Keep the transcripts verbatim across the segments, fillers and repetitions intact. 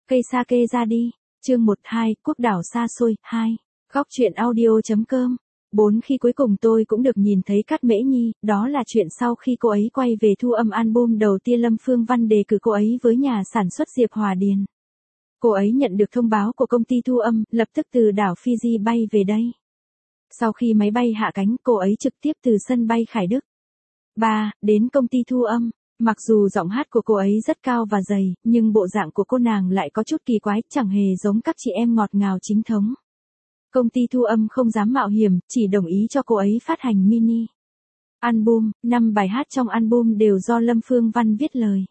Cây sake ra đi. Chương một hai, Quốc đảo xa xôi, hai. Góc truyện audio.com. bốn Khi cuối cùng tôi cũng được nhìn thấy Cát Mễ Nhi, đó là chuyện sau khi cô ấy quay về thu âm album đầu tiên Lâm Phương Văn đề cử cô ấy với nhà sản xuất Diệp Hòa Điền. Cô ấy nhận được thông báo của công ty thu âm, lập tức từ đảo Fiji bay về đây. Sau khi máy bay hạ cánh, cô ấy trực tiếp từ sân bay Khải Đức. ba Đến công ty thu âm. Mặc dù giọng hát của cô ấy rất cao và dày, nhưng bộ dạng của cô nàng lại có chút kỳ quái, chẳng hề giống các chị em ngọt ngào chính thống. Công ty thu âm không dám mạo hiểm, chỉ đồng ý cho cô ấy phát hành mini album, năm bài hát trong album đều do Lâm Phương Văn viết lời.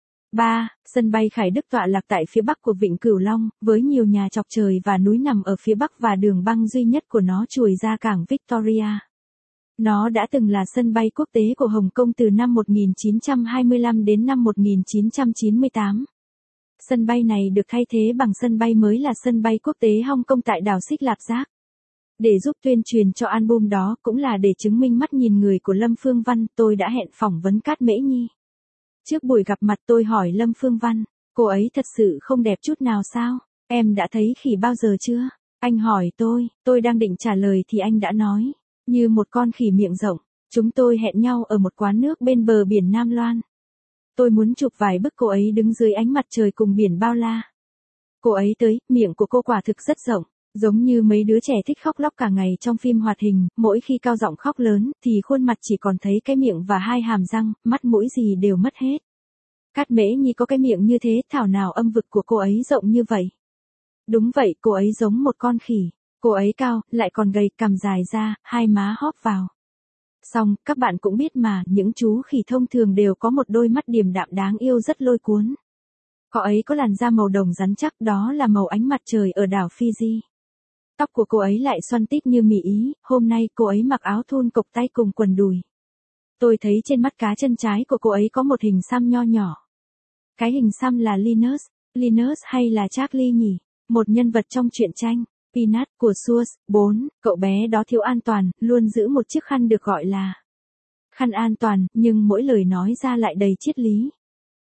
ba Sân bay Khải Đức tọa lạc tại phía bắc của Vịnh Cửu Long, với nhiều nhà chọc trời và núi nằm ở phía bắc và đường băng duy nhất của nó chuồi ra cảng Victoria. Nó đã từng là sân bay quốc tế của Hồng Kông từ năm một nghìn chín trăm hai mươi lăm đến năm một nghìn chín trăm chín mươi tám. Sân bay này được thay thế bằng sân bay mới là sân bay quốc tế Hong Kong tại đảo Xích Lạp Giác. Để giúp tuyên truyền cho album đó cũng là để chứng minh mắt nhìn người của Lâm Phương Văn, tôi đã hẹn phỏng vấn Cát Mễ Nhi. Trước buổi gặp mặt tôi hỏi Lâm Phương Văn, cô ấy thật sự không đẹp chút nào sao? Em đã thấy khỉ bao giờ chưa? Anh hỏi tôi, tôi đang định trả lời thì anh đã nói, như một con khỉ miệng rộng, chúng tôi hẹn nhau ở một quán nước bên bờ biển Nam Loan. Tôi muốn chụp vài bức cô ấy đứng dưới ánh mặt trời cùng biển bao la. Cô ấy tới, miệng của cô quả thực rất rộng, giống như mấy đứa trẻ thích khóc lóc cả ngày trong phim hoạt hình, mỗi khi cao giọng khóc lớn thì khuôn mặt chỉ còn thấy cái miệng và hai hàm răng, mắt mũi gì đều mất hết. Cát Mễ Nhi có cái miệng như thế, thảo nào âm vực của cô ấy rộng như vậy. Đúng vậy, cô ấy giống một con khỉ. Cô ấy cao, lại còn gầy, cằm dài ra, hai má hóp vào. Xong, các bạn cũng biết mà, những chú khỉ thông thường đều có một đôi mắt điềm đạm đáng yêu rất lôi cuốn. Cô ấy có làn da màu đồng rắn chắc, đó là màu ánh mặt trời ở đảo Fiji. Tóc của cô ấy lại xoăn tít như mì Ý, hôm nay cô ấy mặc áo thun cộc tay cùng quần đùi. Tôi thấy trên mắt cá chân trái của cô ấy có một hình xăm nho nhỏ. Cái hình xăm là Linus, Linus hay là Charlie nhỉ? Một nhân vật trong truyện tranh Peanut của Source. bốn Cậu bé đó thiếu an toàn, luôn giữ một chiếc khăn được gọi là khăn an toàn, nhưng mỗi lời nói ra lại đầy triết lý.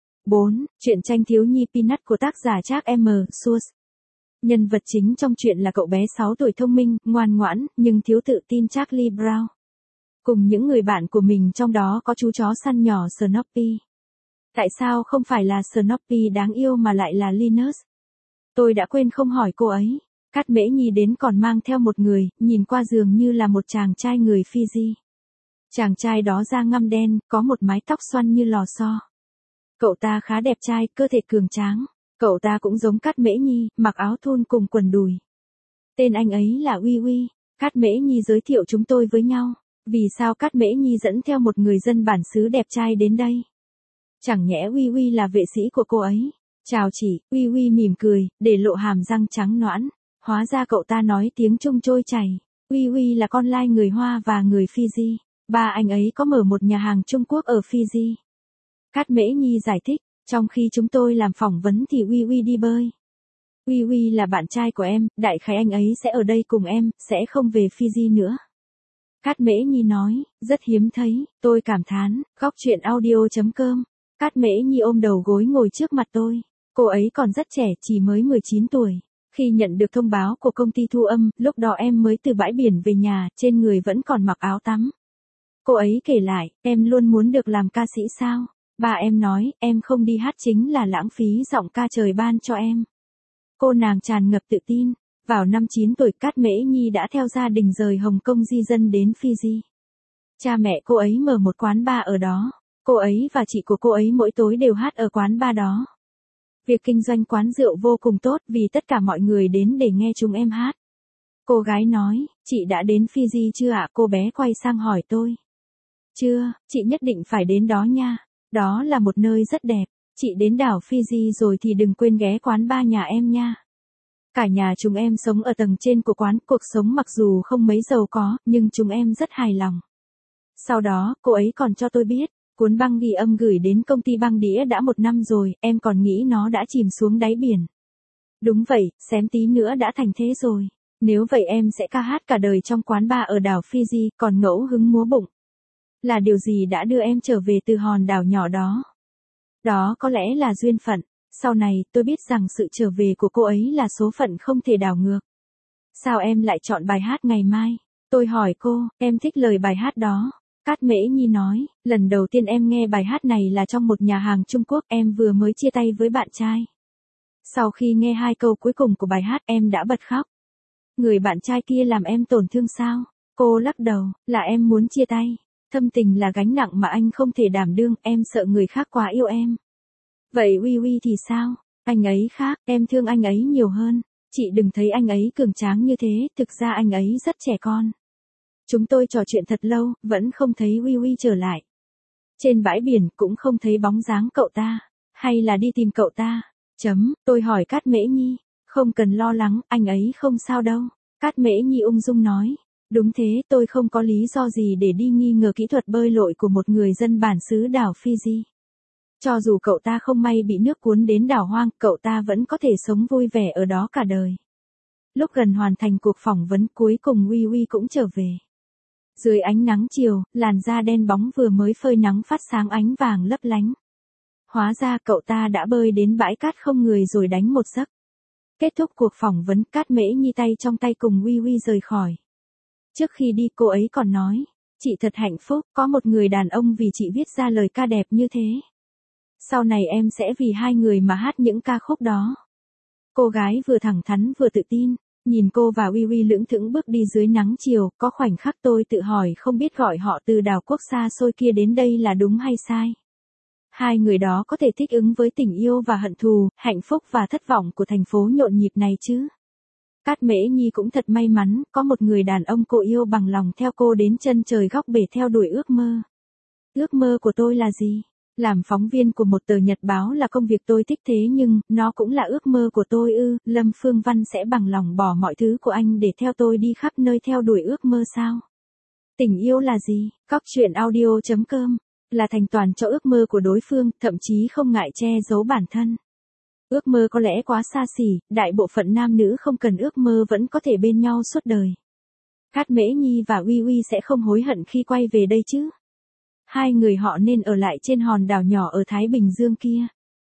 bốn Truyện tranh thiếu nhi Peanut của tác giả Jack M. Source. Nhân vật chính trong truyện là cậu bé sáu tuổi thông minh, ngoan ngoãn, nhưng thiếu tự tin Charlie Brown. Cùng những người bạn của mình trong đó có chú chó săn nhỏ Snoopy. Tại sao không phải là Snoopy đáng yêu mà lại là Linus? Tôi đã quên không hỏi cô ấy. Cát Mễ Nhi đến còn mang theo một người, nhìn qua dường như là một chàng trai người Fiji. Chàng trai đó da ngăm đen, có một mái tóc xoăn như lò xo. Cậu ta khá đẹp trai, cơ thể cường tráng. Cậu ta cũng giống Cát Mễ Nhi, mặc áo thun cùng quần đùi. Tên anh ấy là Uy Uy. Cát Mễ Nhi giới thiệu chúng tôi với nhau. Vì sao Cát Mễ Nhi dẫn theo một người dân bản xứ đẹp trai đến đây? Chẳng nhẽ Uy Uy là vệ sĩ của cô ấy? Chào chị, Uy Uy mỉm cười, để lộ hàm răng trắng nõn. Hóa ra cậu ta nói tiếng Trung trôi chảy. Uy Uy là con lai người Hoa và người Fiji. Ba anh ấy có mở một nhà hàng Trung Quốc ở Fiji. Cát Mễ Nhi giải thích, trong khi chúng tôi làm phỏng vấn thì Uy Uy đi bơi. Uy Uy là bạn trai của em, đại khái anh ấy sẽ ở đây cùng em, sẽ không về Fiji nữa. Cát Mễ Nhi nói, rất hiếm thấy, tôi cảm thán. Góc truyện audio.com. Cát Mễ Nhi ôm đầu gối ngồi trước mặt tôi. Cô ấy còn rất trẻ, chỉ mới mười chín tuổi. Khi nhận được thông báo của công ty thu âm, lúc đó em mới từ bãi biển về nhà, trên người vẫn còn mặc áo tắm. Cô ấy kể lại, em luôn muốn được làm ca sĩ sao? Bà em nói, em không đi hát chính là lãng phí giọng ca trời ban cho em. Cô nàng tràn ngập tự tin. Vào năm chín tuổi, Cát Mễ Nhi đã theo gia đình rời Hồng Kông di dân đến Fiji. Cha mẹ cô ấy mở một quán bar ở đó. Cô ấy và chị của cô ấy mỗi tối đều hát ở quán bar đó. Việc kinh doanh quán rượu vô cùng tốt vì tất cả mọi người đến để nghe chúng em hát. Cô gái nói, chị đã đến Fiji chưa ạ? Cô bé quay sang hỏi tôi. Chưa, chị nhất định phải đến đó nha. Đó là một nơi rất đẹp. Chị đến đảo Fiji rồi thì đừng quên ghé quán bar nhà em nha. Cả nhà chúng em sống ở tầng trên của quán, cuộc sống mặc dù không mấy giàu có, nhưng chúng em rất hài lòng. Sau đó, cô ấy còn cho tôi biết, cuốn băng ghi âm gửi đến công ty băng đĩa đã một năm rồi, em còn nghĩ nó đã chìm xuống đáy biển. Đúng vậy, xém tí nữa đã thành thế rồi. Nếu vậy em sẽ ca hát cả đời trong quán bar ở đảo Fiji, còn ngẫu hứng múa bụng. Là điều gì đã đưa em trở về từ hòn đảo nhỏ đó? Đó có lẽ là duyên phận. Sau này, tôi biết rằng sự trở về của cô ấy là số phận không thể đảo ngược. Sao em lại chọn bài hát Ngày Mai? Tôi hỏi cô, em thích lời bài hát đó. Cát Mễ Nhi nói, lần đầu tiên em nghe bài hát này là trong một nhà hàng Trung Quốc, em vừa mới chia tay với bạn trai. Sau khi nghe hai câu cuối cùng của bài hát em đã bật khóc. Người bạn trai kia làm em tổn thương sao? Cô lắc đầu, là em muốn chia tay. Thâm tình là gánh nặng mà anh không thể đảm đương, em sợ người khác quá yêu em. Vậy Uy Uy thì sao? Anh ấy khác, em thương anh ấy nhiều hơn. Chị đừng thấy anh ấy cường tráng như thế, thực ra anh ấy rất trẻ con. Chúng tôi trò chuyện thật lâu, vẫn không thấy Uy Uy trở lại. Trên bãi biển cũng không thấy bóng dáng cậu ta. Hay là đi tìm cậu ta? Chấm, tôi hỏi Cát Mễ Nhi. Không cần lo lắng, anh ấy không sao đâu. Cát Mễ Nhi ung dung nói. Đúng thế, tôi không có lý do gì để đi nghi ngờ kỹ thuật bơi lội của một người dân bản xứ đảo Fiji. Cho dù cậu ta không may bị nước cuốn đến đảo hoang, cậu ta vẫn có thể sống vui vẻ ở đó cả đời. Lúc gần hoàn thành cuộc phỏng vấn cuối cùng Uy Uy cũng trở về. Dưới ánh nắng chiều, làn da đen bóng vừa mới phơi nắng phát sáng ánh vàng lấp lánh. Hóa ra cậu ta đã bơi đến bãi cát không người rồi đánh một giấc. Kết thúc cuộc phỏng vấn, Cát Mễ Nhi tay trong tay cùng Uy Uy rời khỏi. Trước khi đi cô ấy còn nói, chị thật hạnh phúc, có một người đàn ông vì chị viết ra lời ca đẹp như thế. Sau này em sẽ vì hai người mà hát những ca khúc đó. Cô gái vừa thẳng thắn vừa tự tin, nhìn cô và Uy Uy lững thững bước đi dưới nắng chiều, có khoảnh khắc tôi tự hỏi không biết gọi họ từ đảo quốc xa xôi kia đến đây là đúng hay sai. Hai người đó có thể thích ứng với tình yêu và hận thù, hạnh phúc và thất vọng của thành phố nhộn nhịp này chứ. Cát Mễ Nhi cũng thật may mắn, có một người đàn ông cô yêu bằng lòng theo cô đến chân trời góc bể theo đuổi ước mơ. Ước mơ của tôi là gì? Làm phóng viên của một tờ nhật báo là công việc tôi thích thế nhưng, nó cũng là ước mơ của tôi ư, Lâm Phương Văn sẽ bằng lòng bỏ mọi thứ của anh để theo tôi đi khắp nơi theo đuổi ước mơ sao? Tình yêu là gì? Cóc truyện audio chấm com là thành toàn cho ước mơ của đối phương, thậm chí không ngại che giấu bản thân. Ước mơ có lẽ quá xa xỉ, đại bộ phận nam nữ không cần ước mơ vẫn có thể bên nhau suốt đời. Cát Mễ Nhi và Uy Uy sẽ không hối hận khi quay về đây chứ. Hai người họ nên ở lại trên hòn đảo nhỏ ở Thái Bình Dương kia.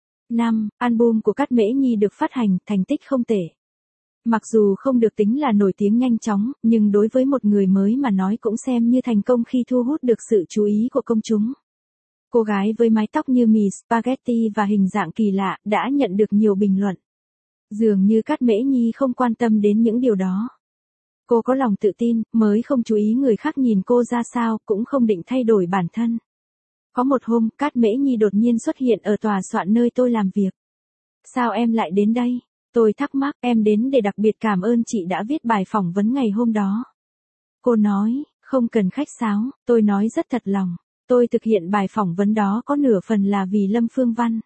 năm. Album của Cát Mễ Nhi được phát hành, thành tích không tệ. Mặc dù không được tính là nổi tiếng nhanh chóng, nhưng đối với một người mới mà nói cũng xem như thành công khi thu hút được sự chú ý của công chúng. Cô gái với mái tóc như mì spaghetti và hình dạng kỳ lạ đã nhận được nhiều bình luận. Dường như Cát Mễ Nhi không quan tâm đến những điều đó. Cô có lòng tự tin, mới không chú ý người khác nhìn cô ra sao, cũng không định thay đổi bản thân. Có một hôm, Cát Mễ Nhi đột nhiên xuất hiện ở tòa soạn nơi tôi làm việc. Sao em lại đến đây? Tôi thắc mắc, em đến để đặc biệt cảm ơn chị đã viết bài phỏng vấn ngày hôm đó. Cô nói, không cần khách sáo, tôi nói rất thật lòng. Tôi thực hiện bài phỏng vấn đó có nửa phần là vì Lâm Phương Văn.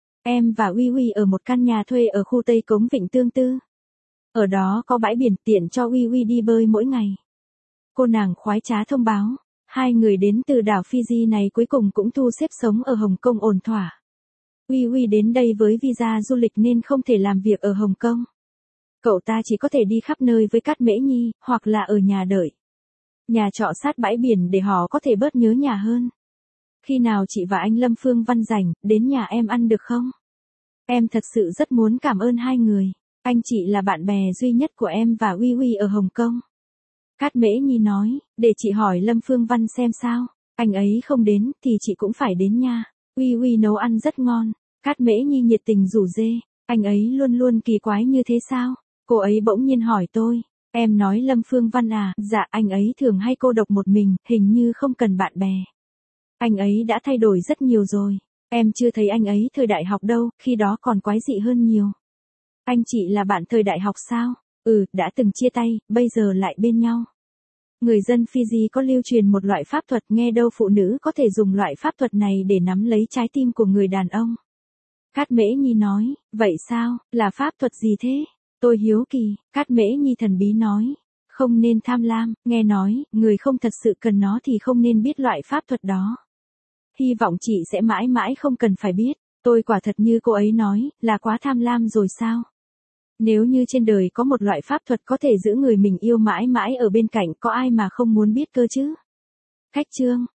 Em và Uy Uy ở một căn nhà thuê ở khu Tây Cống Vịnh Tương Tư. Ở đó có bãi biển tiện cho Uy Uy đi bơi mỗi ngày. Cô nàng khoái trá thông báo, hai người đến từ đảo Fiji này cuối cùng cũng thu xếp sống ở Hồng Kông ổn thỏa. Uy Uy đến đây với visa du lịch nên không thể làm việc ở Hồng Kông. Cậu ta chỉ có thể đi khắp nơi với Cát Mễ Nhi, hoặc là ở nhà đợi. Nhà trọ sát bãi biển để họ có thể bớt nhớ nhà hơn. Khi nào chị và anh Lâm Phương Văn rảnh, đến nhà em ăn được không? Em thật sự rất muốn cảm ơn hai người. Anh chị là bạn bè duy nhất của em và Uy Uy ở Hồng Kông. Cát Mễ Nhi nói, để chị hỏi Lâm Phương Văn xem sao. Anh ấy không đến, thì chị cũng phải đến nha. Uy Uy nấu ăn rất ngon. Cát Mễ Nhi nhiệt tình rủ dê. Anh ấy luôn luôn kỳ quái như thế sao? Cô ấy bỗng nhiên hỏi tôi. Em nói Lâm Phương Văn à, dạ anh ấy thường hay cô độc một mình, hình như không cần bạn bè. Anh ấy đã thay đổi rất nhiều rồi. Em chưa thấy anh ấy thời đại học đâu, khi đó còn quái dị hơn nhiều. Anh chị là bạn thời đại học sao? Ừ, đã từng chia tay, bây giờ lại bên nhau. Người dân Fiji có lưu truyền một loại pháp thuật, nghe đâu phụ nữ có thể dùng loại pháp thuật này để nắm lấy trái tim của người đàn ông. Cát Mễ Nhi nói, vậy sao, là pháp thuật gì thế? Tôi hiếu kỳ, Cát Mễ Nhi thần bí nói. Không nên tham lam, nghe nói, người không thật sự cần nó thì không nên biết loại pháp thuật đó. Hy vọng chị sẽ mãi mãi không cần phải biết. Tôi quả thật như cô ấy nói, là quá tham lam rồi sao? Nếu như trên đời có một loại pháp thuật có thể giữ người mình yêu mãi mãi ở bên cạnh, có ai mà không muốn biết cơ chứ? Khách chương.